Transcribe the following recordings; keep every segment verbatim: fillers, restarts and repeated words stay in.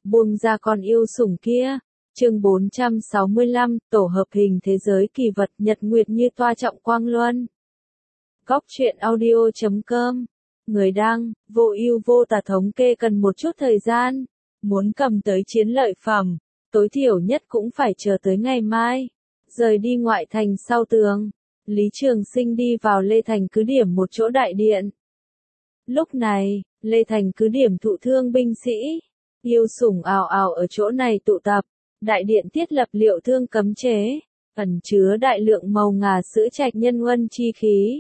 buông ra con yêu sủng kia. Chương bốn trăm sáu mươi lăm, tổ hợp hình thế giới kỳ vật nhật nguyệt như toa trọng quang luân. Góc truyện audio chấm com. Người đăng, vô ưu vô tà thống kê cần một chút thời gian. Muốn cầm tới chiến lợi phẩm, tối thiểu nhất cũng phải chờ tới ngày mai. Rời đi ngoại thành sau tường, Lý Trường Sinh đi vào Lê Thành cứ điểm một chỗ đại điện. Lúc này, Lê Thành cứ điểm thụ thương binh sĩ, yêu sủng ào ào ở chỗ này tụ tập. Đại điện thiết lập liệu thương cấm chế, ẩn chứa đại lượng màu ngà sữa trạch nhân huân chi khí.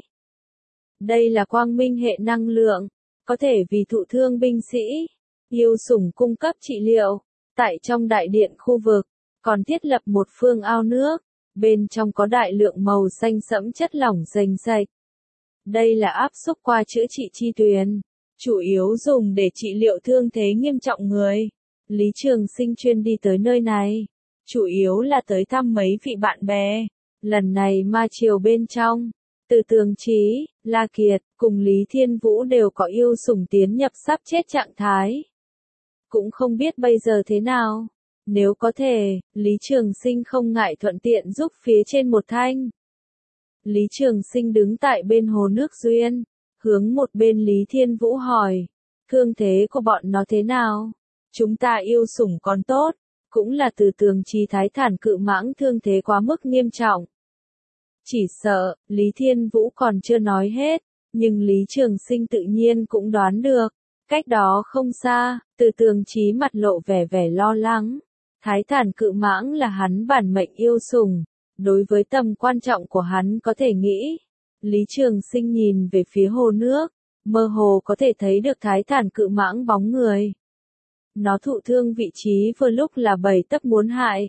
Đây là quang minh hệ năng lượng, có thể vì thụ thương binh sĩ, yêu sủng cung cấp trị liệu. Tại trong đại điện khu vực, còn thiết lập một phương ao nước, bên trong có đại lượng màu xanh sẫm chất lỏng rành rạch. Đây là áp xúc qua chữa trị chi tuyền, chủ yếu dùng để trị liệu thương thế nghiêm trọng người. Lý Trường Sinh chuyên đi tới nơi này, chủ yếu là tới thăm mấy vị bạn bè. Lần này ma triều bên trong, Từ Tường Chí, La Kiệt, cùng Lý Thiên Vũ đều có yêu sủng tiến nhập sắp chết trạng thái. Cũng không biết bây giờ thế nào. Nếu có thể, Lý Trường Sinh không ngại thuận tiện giúp phía trên một thanh. Lý Trường Sinh đứng tại bên hồ nước duyên, hướng một bên Lý Thiên Vũ hỏi, thương thế của bọn nó thế nào? Chúng ta yêu sủng còn tốt, cũng là Từ Tường Chí thái thản cự mãng thương thế quá mức nghiêm trọng. Chỉ sợ, Lý Thiên Vũ còn chưa nói hết, nhưng Lý Trường Sinh tự nhiên cũng đoán được. Cách đó không xa, Từ Tường Chí mặt lộ vẻ vẻ lo lắng. Thái thản cự mãng là hắn bản mệnh yêu sủng, đối với tầm quan trọng của hắn có thể nghĩ. Lý Trường Sinh nhìn về phía hồ nước, mơ hồ có thể thấy được thái thản cự mãng bóng người. Nó thụ thương vị trí vừa lúc là bảy tấc muốn hại.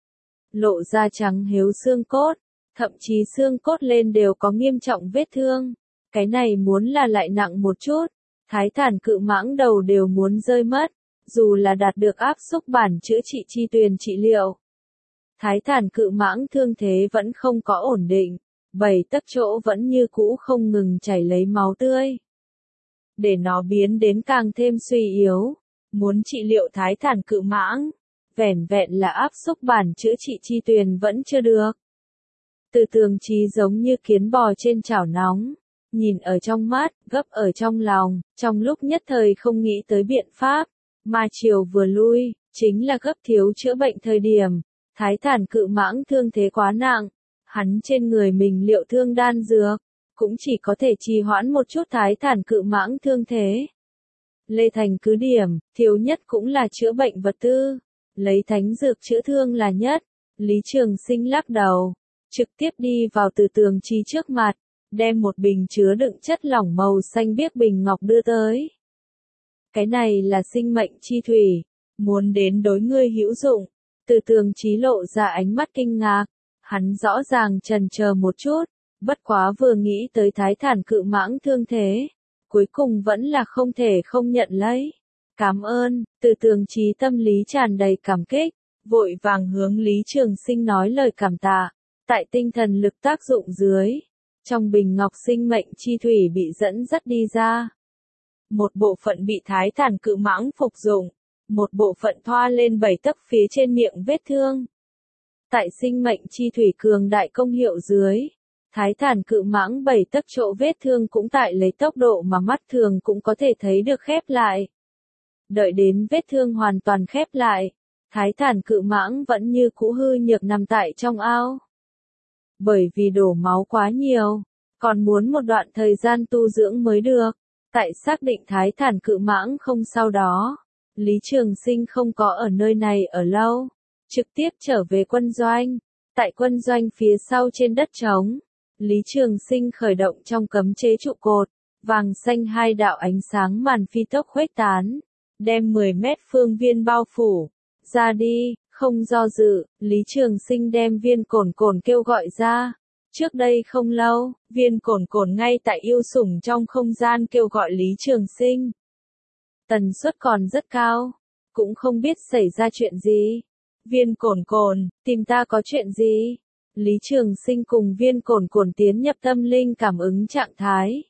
Lộ ra trắng hếu xương cốt, thậm chí xương cốt lên đều có nghiêm trọng vết thương. Cái này muốn là lại nặng một chút, thái thản cự mãng đầu đều muốn rơi mất, dù là đạt được áp xúc bản chữa trị chi tuyền trị liệu. Thái thản cự mãng thương thế vẫn không có ổn định, bảy tấc chỗ vẫn như cũ không ngừng chảy lấy máu tươi. Để nó biến đến càng thêm suy yếu, muốn trị liệu thái thản cự mãng, vẻn vẹn là áp xúc bản chữa trị chi tuyền vẫn chưa được. Từ Tường Chí giống như kiến bò trên chảo nóng, nhìn ở trong mắt, gấp ở trong lòng, trong lúc nhất thời không nghĩ tới biện pháp. Ma triều vừa lui, chính là gấp thiếu chữa bệnh thời điểm. Thái thản cự mãng thương thế quá nặng, hắn trên người mình liệu thương đan dược, cũng chỉ có thể trì hoãn một chút thái thản cự mãng thương thế. Lê Thành cứ điểm, thiếu nhất cũng là chữa bệnh vật tư, lấy thánh dược chữa thương là nhất. Lý Trường Sinh lắc đầu, trực tiếp đi vào Từ Tường Chí trước mặt, đem một bình chứa đựng chất lỏng màu xanh biếc bình ngọc đưa tới. Cái này là sinh mệnh chi thủy, muốn đến đối ngươi hữu dụng. Từ Tường Chí lộ ra ánh mắt kinh ngạc, hắn rõ ràng chần chờ một chút, bất quá vừa nghĩ tới thái thản cự mãng thương thế, cuối cùng vẫn là không thể không nhận lấy. Cảm ơn. Từ Tường Chí tâm lý tràn đầy cảm kích, vội vàng hướng Lý Trường Sinh nói lời cảm tạ. Tại tinh thần lực tác dụng dưới, trong bình ngọc sinh mệnh chi thủy bị dẫn dắt đi ra. Một bộ phận bị thái thản cự mãng phục dụng, một bộ phận thoa lên bảy tấc phía trên miệng vết thương. Tại sinh mệnh chi thủy cường đại công hiệu dưới, thái thản cự mãng bảy tấc chỗ vết thương cũng tại lấy tốc độ mà mắt thường cũng có thể thấy được khép lại. Đợi đến vết thương hoàn toàn khép lại, thái thản cự mãng vẫn như cũ hư nhược nằm tại trong ao. Bởi vì đổ máu quá nhiều, còn muốn một đoạn thời gian tu dưỡng mới được. Tại xác định thái thản cự mãng không sau đó, Lý Trường Sinh không có ở nơi này ở lâu, trực tiếp trở về quân doanh. Tại quân doanh phía sau trên đất trống, Lý Trường Sinh khởi động trong cấm chế trụ cột, vàng xanh hai đạo ánh sáng màn phi tốc khuếch tán, đem mười mét phương viên bao phủ. Ra đi, không do dự, Lý Trường Sinh đem Viên Cổn Cổn kêu gọi ra. Trước đây không lâu, Viên Cổn Cổn ngay tại yêu sủng trong không gian kêu gọi Lý Trường Sinh. Tần suất còn rất cao, cũng không biết xảy ra chuyện gì. Viên Cổn Cổn, tìm ta có chuyện gì? Lý Trường Sinh cùng Viên Cổn Cổn tiến nhập tâm linh cảm ứng trạng thái.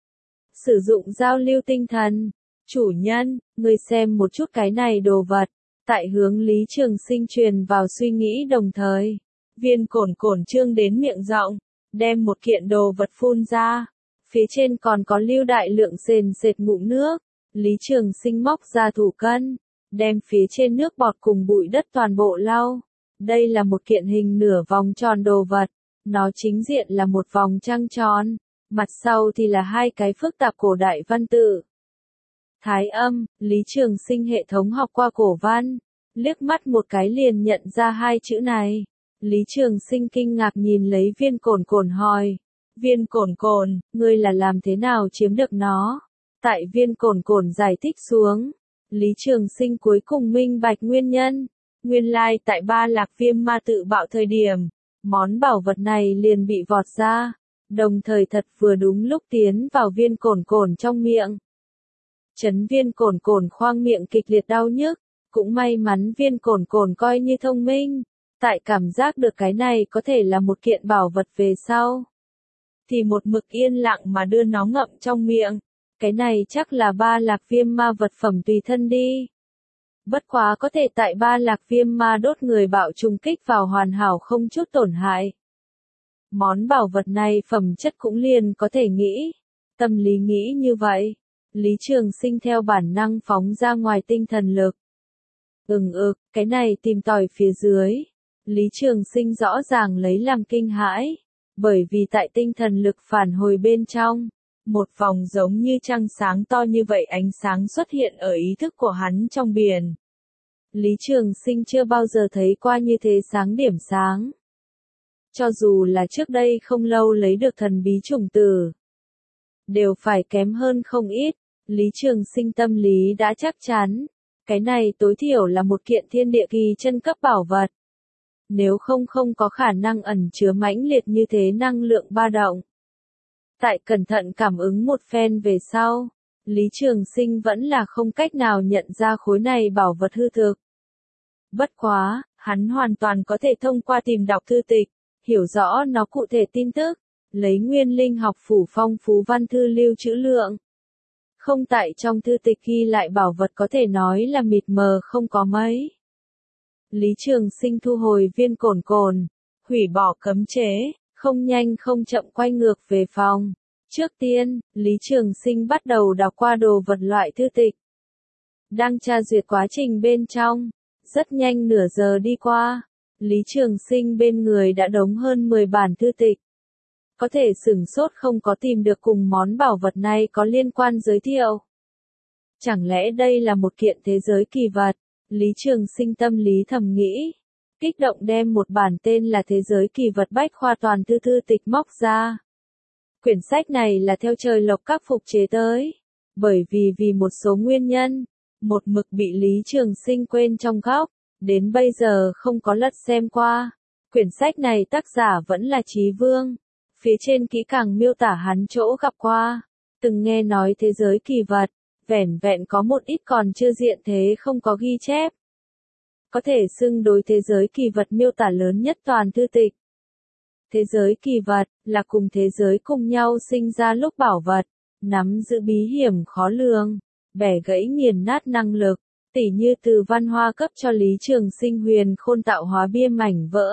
Sử dụng giao lưu tinh thần. Chủ nhân, ngươi xem một chút cái này đồ vật. Tại hướng Lý Trường Sinh truyền vào suy nghĩ đồng thời, Viên Cổn Cổn trương đến miệng rộng, đem một kiện đồ vật phun ra. Phía trên còn có lưu đại lượng sền sệt ngụm nước. Lý Trường Sinh móc ra thủ cân, đem phía trên nước bọt cùng bụi đất toàn bộ lau. Đây là một kiện hình nửa vòng tròn đồ vật. Nó chính diện là một vòng trăng tròn, mặt sau thì là hai cái phức tạp cổ đại văn tự. Thái âm, Lý Trường Sinh hệ thống học qua cổ văn, liếc mắt một cái liền nhận ra hai chữ này. Lý Trường Sinh kinh ngạc nhìn lấy Viên Cổn Cổn hỏi, Viên Cổn Cổn, ngươi là làm thế nào chiếm được nó? Tại Viên Cổn Cổn giải thích xuống, Lý Trường Sinh cuối cùng minh bạch nguyên nhân. Nguyên lai tại Ba Lạc Viêm Ma tự bạo thời điểm, món bảo vật này liền bị vọt ra, đồng thời thật vừa đúng lúc tiến vào Viên Cổn Cổn trong miệng. Chấn Viên Cổn Cổn khoang miệng kịch liệt đau nhức, cũng may mắn Viên Cổn Cổn coi như thông minh, tại cảm giác được cái này có thể là một kiện bảo vật về sau, thì một mực yên lặng mà đưa nó ngậm trong miệng. Cái này chắc là Ba Lạc Viêm Ma vật phẩm tùy thân đi. Bất quá có thể tại Ba Lạc Viêm Ma đốt người bạo trùng kích vào hoàn hảo không chút tổn hại. Món bảo vật này phẩm chất cũng liền có thể nghĩ. Tâm lý nghĩ như vậy, Lý Trường Sinh theo bản năng phóng ra ngoài tinh thần lực. Ừng ực, cái này tìm tòi phía dưới. Lý Trường Sinh rõ ràng lấy làm kinh hãi, bởi vì tại tinh thần lực phản hồi bên trong, một vòng giống như trăng sáng to như vậy ánh sáng xuất hiện ở ý thức của hắn trong biển. Lý Trường Sinh chưa bao giờ thấy qua như thế sáng điểm sáng. Cho dù là trước đây không lâu lấy được thần bí chủng tử, đều phải kém hơn không ít. Lý Trường Sinh tâm lý đã chắc chắn, cái này tối thiểu là một kiện thiên địa kỳ chân cấp bảo vật. Nếu không không có khả năng ẩn chứa mãnh liệt như thế năng lượng ba động. Tại cẩn thận cảm ứng một phen về sau, Lý Trường Sinh vẫn là không cách nào nhận ra khối này bảo vật hư thực. Bất quá, hắn hoàn toàn có thể thông qua tìm đọc thư tịch, hiểu rõ nó cụ thể tin tức, lấy Nguyên Linh học phủ phong phú văn thư lưu trữ lượng. Không tại trong thư tịch ghi lại bảo vật có thể nói là mịt mờ không có mấy. Lý Trường Sinh thu hồi Viên Cổn Cổn, hủy bỏ cấm chế, không nhanh không chậm quay ngược về phòng. Trước tiên, Lý Trường Sinh bắt đầu đọc qua đồ vật loại thư tịch. Đang tra duyệt quá trình bên trong, rất nhanh nửa giờ đi qua, Lý Trường Sinh bên người đã đống hơn mười bản thư tịch. Có thể sửng sốt không có tìm được cùng món bảo vật này có liên quan giới thiệu. Chẳng lẽ đây là một kiện thế giới kỳ vật? Lý Trường Sinh tâm lý thầm nghĩ. Kích động đem một bản tên là Thế giới kỳ vật bách khoa toàn thư thư tịch móc ra. Quyển sách này là theo trời lộc các phục chế tới. Bởi vì vì một số nguyên nhân, một mực bị Lý Trường Sinh quên trong góc, đến bây giờ không có lật xem qua. Quyển sách này tác giả vẫn là Chí Vương. Phía trên kỹ càng miêu tả hắn chỗ gặp qua, từng nghe nói thế giới kỳ vật, vẻn vẹn có một ít còn chưa diện thế không có ghi chép. Có thể xưng đối thế giới kỳ vật miêu tả lớn nhất toàn thư tịch. Thế giới kỳ vật là cùng thế giới cùng nhau sinh ra lúc bảo vật, nắm giữ bí hiểm khó lường, bẻ gãy nghiền nát năng lực, tỉ như từ văn hoa cấp cho Lý Trường Sinh huyền khôn tạo hóa bia mảnh vỡ.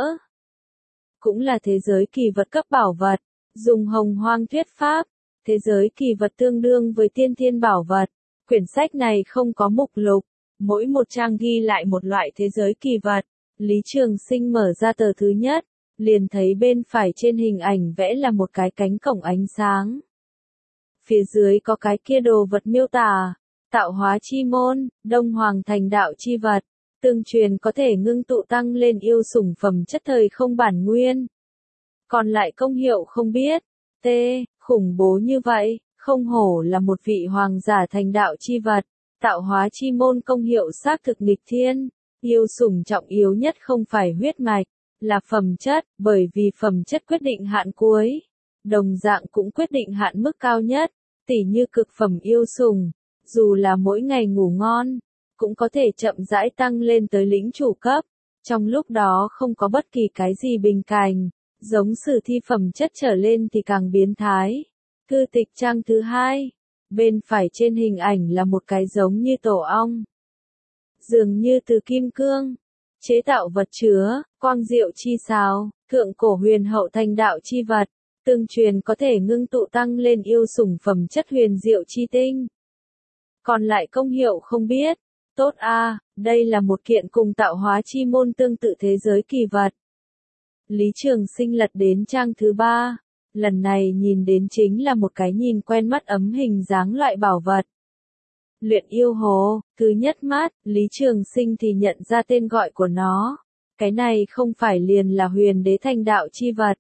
Cũng là thế giới kỳ vật cấp bảo vật, dùng hồng hoang thuyết pháp, thế giới kỳ vật tương đương với tiên thiên bảo vật. Quyển sách này không có mục lục, mỗi một trang ghi lại một loại thế giới kỳ vật. Lý Trường Sinh mở ra tờ thứ nhất, liền thấy bên phải trên hình ảnh vẽ là một cái cánh cổng ánh sáng. Phía dưới có cái kia đồ vật miêu tả, tạo hóa chi môn, Đông Hoàng thành đạo chi vật, tương truyền có thể ngưng tụ tăng lên yêu sủng phẩm chất thời không bản nguyên. Còn lại công hiệu không biết. T. Khủng bố như vậy, không hổ là một vị hoàng giả thành đạo chi vật. Tạo hóa chi môn công hiệu xác thực nghịch thiên. Yêu sủng trọng yếu nhất không phải huyết mạch, là phẩm chất, bởi vì phẩm chất quyết định hạn cuối. Đồng dạng cũng quyết định hạn mức cao nhất, tỉ như cực phẩm yêu sủng, dù là mỗi ngày ngủ ngon, cũng có thể chậm rãi tăng lên tới lĩnh chủ cấp. Trong lúc đó không có bất kỳ cái gì bình cảnh, giống sử thi phẩm chất trở lên thì càng biến thái. Thư tịch trang thứ hai, bên phải trên hình ảnh là một cái giống như tổ ong. dường như từ kim cương, chế tạo vật chứa, quang diệu chi xào, thượng cổ huyền hậu thành đạo chi vật, tương truyền có thể ngưng tụ tăng lên yêu sủng phẩm chất huyền diệu chi tinh. Còn lại công hiệu không biết. Tốt a, à, đây là một kiện cùng tạo hóa chi môn tương tự thế giới kỳ vật. Lý Trường Sinh lật đến trang thứ ba. Lần này nhìn đến chính là một cái nhìn quen mắt ấm hình dáng loại bảo vật. Luyện yêu hồ, thứ nhất mắt, Lý Trường Sinh thì nhận ra tên gọi của nó. Cái này không phải liền là huyền đế thành đạo chi vật.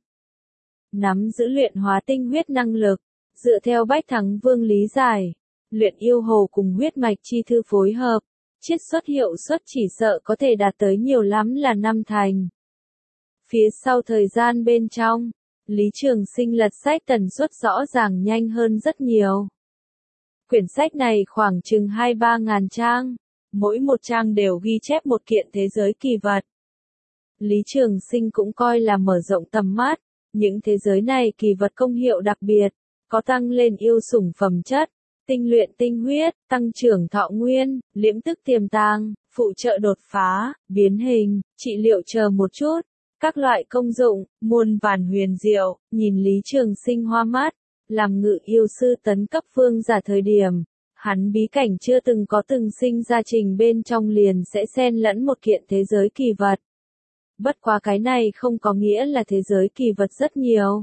Nắm giữ luyện hóa tinh huyết năng lực, dựa theo Bách Thắng Vương lý giải, luyện yêu hồ cùng huyết mạch chi thư phối hợp, chiết xuất hiệu suất chỉ sợ có thể đạt tới nhiều lắm là năm thành. Phía sau thời gian bên trong, Lý Trường Sinh lật sách tần suất rõ ràng nhanh hơn rất nhiều. Quyển sách này khoảng chừng hai ba ngàn trang, mỗi một trang đều ghi chép một kiện thế giới kỳ vật. Lý Trường Sinh cũng coi là mở rộng tầm mắt, những thế giới này kỳ vật công hiệu đặc biệt, có tăng lên yêu sủng phẩm chất, tinh luyện tinh huyết, tăng trưởng thọ nguyên, liễm tức tiềm tàng, phụ trợ đột phá, biến hình, trị liệu chờ một chút. Các loại công dụng, muôn vàn huyền diệu, nhìn Lý Trường Sinh hoa mắt, làm ngự yêu sư tấn cấp vương giả thời điểm, hắn bí cảnh chưa từng có từng sinh ra trình bên trong liền sẽ xen lẫn một kiện thế giới kỳ vật. Bất quá cái này không có nghĩa là thế giới kỳ vật rất nhiều.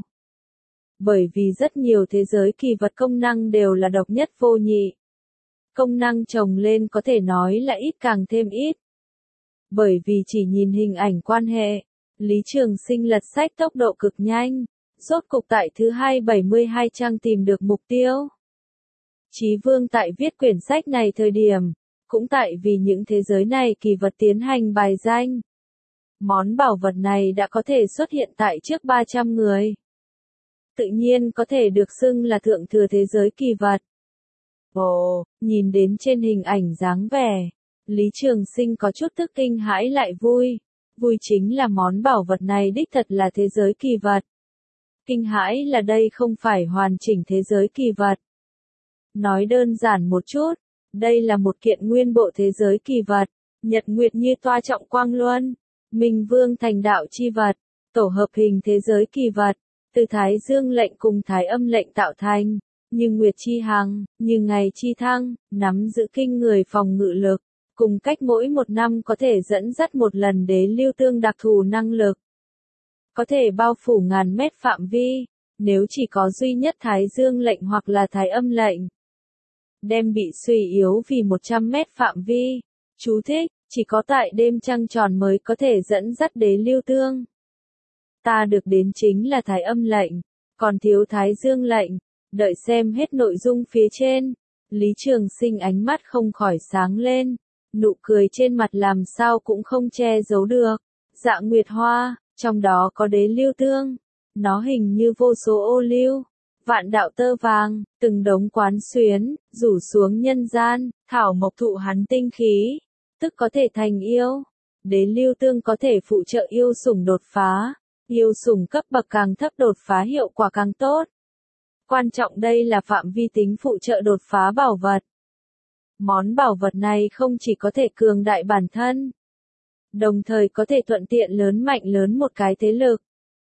Bởi vì rất nhiều thế giới kỳ vật công năng đều là độc nhất vô nhị. Công năng chồng lên có thể nói là ít càng thêm ít. Bởi vì chỉ nhìn hình ảnh quan hệ, Lý Trường Sinh lật sách tốc độ cực nhanh, rốt cục tại thứ hai bảy mươi hai trang tìm được mục tiêu. Chí Vương tại viết quyển sách này thời điểm, cũng tại vì những thế giới này kỳ vật tiến hành bài danh. Món bảo vật này đã có thể xuất hiện tại trước ba trăm người. Tự nhiên có thể được xưng là thượng thừa thế giới kỳ vật. Ồ, nhìn đến trên hình ảnh dáng vẻ, Lý Trường Sinh có chút tức kinh hãi lại vui. Vui chính là món bảo vật này đích thật là thế giới kỳ vật. Kinh hãi là đây không phải hoàn chỉnh thế giới kỳ vật. Nói đơn giản một chút, đây là một kiện nguyên bộ thế giới kỳ vật, nhật nguyệt như toa trọng quang luân, minh vương thành đạo chi vật, tổ hợp hình thế giới kỳ vật, từ thái dương lệnh cùng thái âm lệnh tạo thành, như nguyệt chi hằng, như ngày chi thăng, nắm giữ kinh người phòng ngự lực, cùng cách mỗi một năm có thể dẫn dắt một lần đế lưu tương đặc thù năng lực. Có thể bao phủ ngàn mét phạm vi, nếu chỉ có duy nhất thái dương lệnh hoặc là thái âm lệnh. Đem bị suy yếu vì một trăm mét phạm vi. Chú thích, chỉ có tại đêm trăng tròn mới có thể dẫn dắt đế lưu tương. Ta được đến chính là thái âm lệnh, còn thiếu thái dương lệnh. Đợi xem hết nội dung phía trên, Lý Trường Sinh ánh mắt không khỏi sáng lên, nụ cười trên mặt làm sao cũng không che giấu được. Dạ nguyệt hoa, trong đó có đế lưu tương, nó hình như vô số ô lưu, vạn đạo tơ vàng, từng đống quán xuyến, rủ xuống nhân gian, thảo mộc thụ hắn tinh khí, tức có thể thành yêu. Đế lưu tương có thể phụ trợ yêu sủng đột phá, yêu sủng cấp bậc càng thấp đột phá hiệu quả càng tốt. Quan trọng đây là phạm vi tính phụ trợ đột phá bảo vật. Món bảo vật này không chỉ có thể cường đại bản thân, đồng thời có thể thuận tiện lớn mạnh lớn một cái thế lực.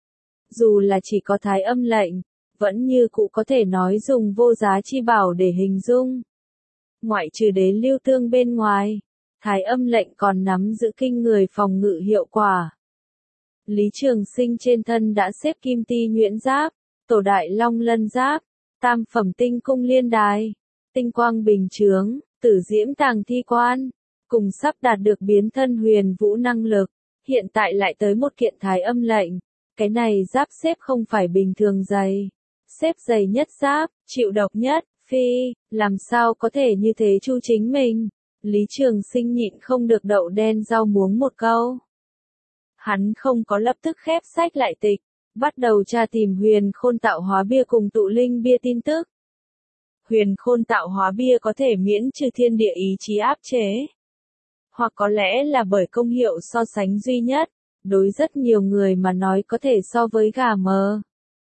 Dù là chỉ có thái âm lệnh, vẫn như cũ có thể nói dùng vô giá chi bảo để hình dung. Ngoại trừ đế lưu tương bên ngoài, thái âm lệnh còn nắm giữ kinh người phòng ngự hiệu quả. Lý Trường Sinh trên thân đã xếp kim ti nhuyễn giáp, tổ đại long lân giáp, tam phẩm tinh cung liên đài, tinh quang bình chướng, tử diễm tàng thi quan, cùng sắp đạt được biến thân huyền vũ năng lực, hiện tại lại tới một kiện thái âm lệnh. Cái này giáp xếp không phải bình thường dày, xếp dày nhất giáp, chịu độc nhất, phi, làm sao có thể như thế chu chính mình. Lý Trường Sinh nhịn không được đậu đen rau muống một câu. Hắn không có lập tức khép sách lại tịch, bắt đầu tra tìm huyền khôn tạo hóa bia cùng tụ linh bia tin tức. Huyền khôn tạo hóa bia có thể miễn trừ thiên địa ý chí áp chế. Hoặc có lẽ là bởi công hiệu so sánh duy nhất, đối rất nhiều người mà nói có thể so với gà mờ.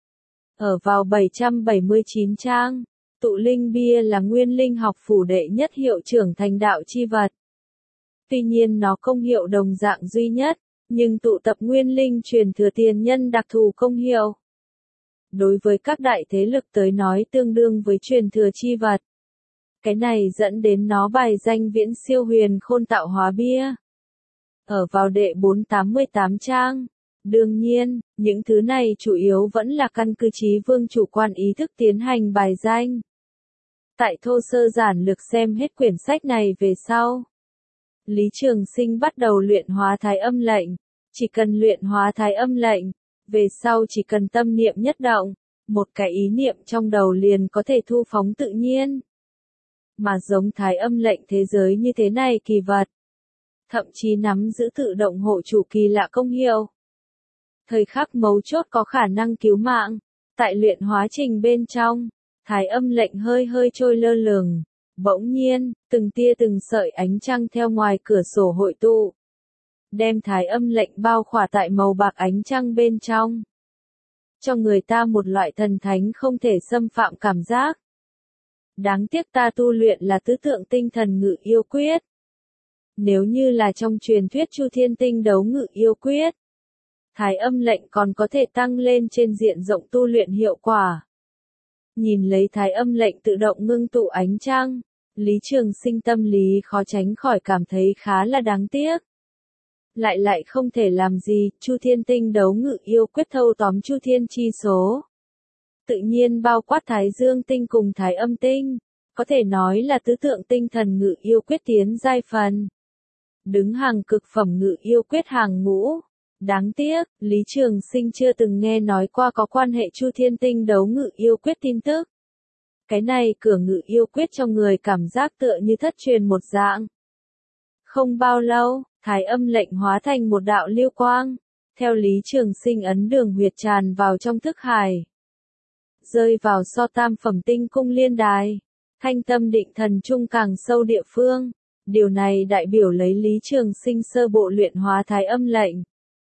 Ở vào bảy trăm bảy mươi chín trang, tụ linh bia là nguyên linh học phủ đệ nhất hiệu trưởng thành đạo chi vật. Tuy nhiên nó công hiệu đồng dạng duy nhất, nhưng tụ tập nguyên linh truyền thừa tiền nhân đặc thù công hiệu. Đối với các đại thế lực tới nói tương đương với truyền thừa chi vật. Cái này dẫn đến nó bài danh viễn siêu huyền khôn tạo hóa bia. Ở vào đệ bốn trăm tám mươi tám trang. Đương nhiên, những thứ này chủ yếu vẫn là căn cứ Chí Vương chủ quan ý thức tiến hành bài danh. Tại thô sơ giản lược xem hết quyển sách này về sau. Lý Trường Sinh bắt đầu luyện hóa thái âm lệnh. Chỉ cần luyện hóa thái âm lệnh, về sau chỉ cần tâm niệm nhất động, một cái ý niệm trong đầu liền có thể thu phóng tự nhiên. Mà giống thái âm lệnh thế giới như thế này kỳ vật. Thậm chí nắm giữ tự động hộ chủ kỳ lạ công hiệu. Thời khắc mấu chốt có khả năng cứu mạng. Tại luyện hóa trình bên trong, thái âm lệnh hơi hơi trôi lơ lửng. Bỗng nhiên, từng tia từng sợi ánh trăng theo ngoài cửa sổ hội tụ. Đem thái âm lệnh bao khỏa tại màu bạc ánh trăng bên trong. Cho người ta một loại thần thánh không thể xâm phạm cảm giác. Đáng tiếc ta tu luyện là tứ tượng tinh thần ngự yêu quyết. Nếu như là trong truyền thuyết Chu Thiên Tinh đấu ngự yêu quyết, thái âm lệnh còn có thể tăng lên trên diện rộng tu luyện hiệu quả. Nhìn lấy thái âm lệnh tự động ngưng tụ ánh trăng, Lý Trường Sinh tâm lý khó tránh khỏi cảm thấy khá là đáng tiếc. Lại lại không thể làm gì, Chu Thiên Tinh đấu ngự yêu quyết thâu tóm Chu Thiên chi số. Tự nhiên bao quát Thái Dương Tinh cùng Thái Âm Tinh, có thể nói là tứ tượng tinh thần ngự yêu quyết tiến giai phần. Đứng hàng cực phẩm ngự yêu quyết hàng ngũ. Đáng tiếc, Lý Trường Sinh chưa từng nghe nói qua có quan hệ Chu Thiên Tinh đấu ngự yêu quyết tin tức. Cái này cửa ngự yêu quyết trong người cảm giác tựa như thất truyền một dạng. Không bao lâu, thái âm lệnh hóa thành một đạo lưu quang, theo Lý Trường Sinh ấn đường huyệt tràn vào trong thức hải. Rơi vào so tam phẩm tinh cung liên đài, thanh tâm định thần trung càng sâu địa phương. Điều này đại biểu lấy Lý Trường Sinh sơ bộ luyện hóa thái âm lệnh.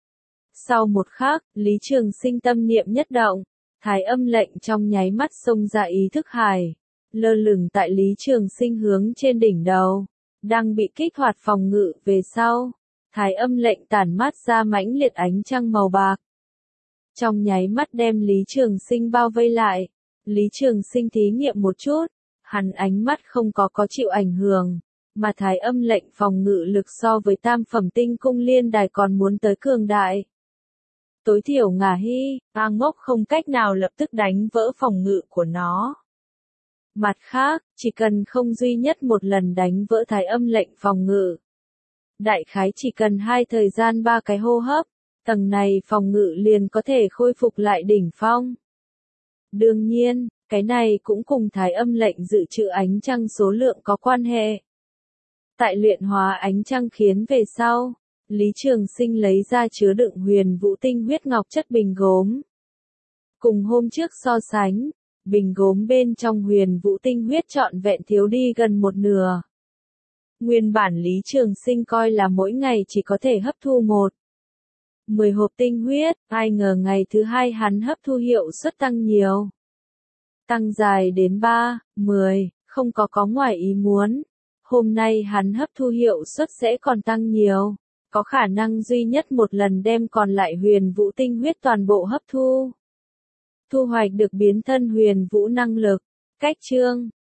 Sau một khắc, Lý Trường Sinh tâm niệm nhất động, thái âm lệnh trong nháy mắt xông ra ý thức hải, lơ lửng tại Lý Trường Sinh hướng trên đỉnh đầu, đang bị kích hoạt phòng ngự về sau. Thái âm lệnh tản mát ra mãnh liệt ánh trăng màu bạc. Trong nháy mắt đem Lý Trường Sinh bao vây lại, Lý Trường Sinh thí nghiệm một chút, hắn ánh mắt không có có chịu ảnh hưởng, mà thái âm lệnh phòng ngự lực so với tam phẩm tinh cung liên đài còn muốn tới cường đại. Tối thiểu Ngà Hy, A Ngốc không cách nào lập tức đánh vỡ phòng ngự của nó. Mặt khác, chỉ cần không duy nhất một lần đánh vỡ thái âm lệnh phòng ngự. Đại khái chỉ cần hai thời gian ba cái hô hấp, tầng này phòng ngự liền có thể khôi phục lại đỉnh phong. Đương nhiên, cái này cũng cùng thái âm lệnh dự trữ ánh trăng số lượng có quan hệ. Tại luyện hóa ánh trăng khiến về sau, Lý Trường Sinh lấy ra chứa đựng huyền vũ tinh huyết ngọc chất bình gốm. Cùng hôm trước so sánh, bình gốm bên trong huyền vũ tinh huyết trọn vẹn thiếu đi gần một nửa. Nguyên bản Lý Trường Sinh coi là mỗi ngày chỉ có thể hấp thu một, mười hộp tinh huyết, ai ngờ ngày thứ hai hắn hấp thu hiệu suất tăng nhiều. Tăng dài đến ba, mười, không có có ngoài ý muốn. Hôm nay hắn hấp thu hiệu suất sẽ còn tăng nhiều. Có khả năng duy nhất một lần đem còn lại huyền vũ tinh huyết toàn bộ hấp thu. Thu hoạch được biến thân huyền vũ năng lực. Cách chương